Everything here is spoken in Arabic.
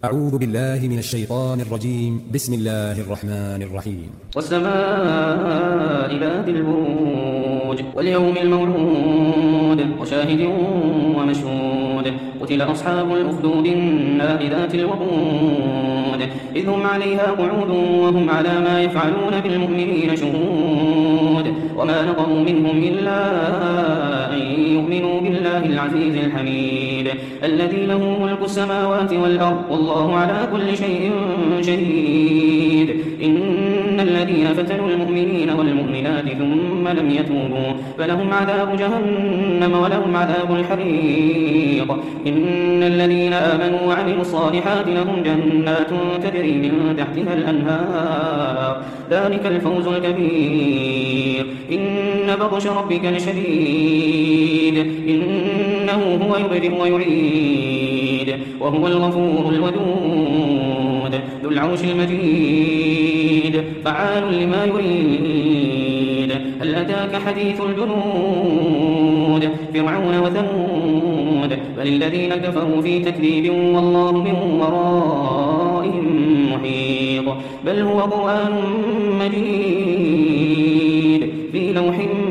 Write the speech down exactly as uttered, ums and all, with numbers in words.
أعوذ بالله من الشيطان الرجيم. بسم الله الرحمن الرحيم. والسماء ذات البروج واليوم الموعود وشاهد ومشهود قتل أصحاب الأخدود النار ذات الوقود إذ هم عليها قعود وهم على ما يفعلون بالمؤمنين شهود وما نقموا منهم إلا أن يؤمنوا بالله العزيز الحميد الذي له ملك السماوات والأرض والله على كل شيء شهيد إن الذين فتنوا المؤمنين والمؤمنات ثم لم يتوبوا فلهم عذاب جهنم ولهم عذاب الحريق إن الذين آمنوا وعملوا الصالحات لهم جنات تجري من تحتها الأنهار ذلك الفوز الكبير إن بطش ربك لشديد إنه هو يبدئ ويعيد وهو الغفور الودود ذو العرش المجيد فعال لما يريد هل أتاك حديث الجنود فرعون وثمود بل الذين كفروا في تكذيب والله من ورائهم محيط بل هو قرآن مجيد في لوح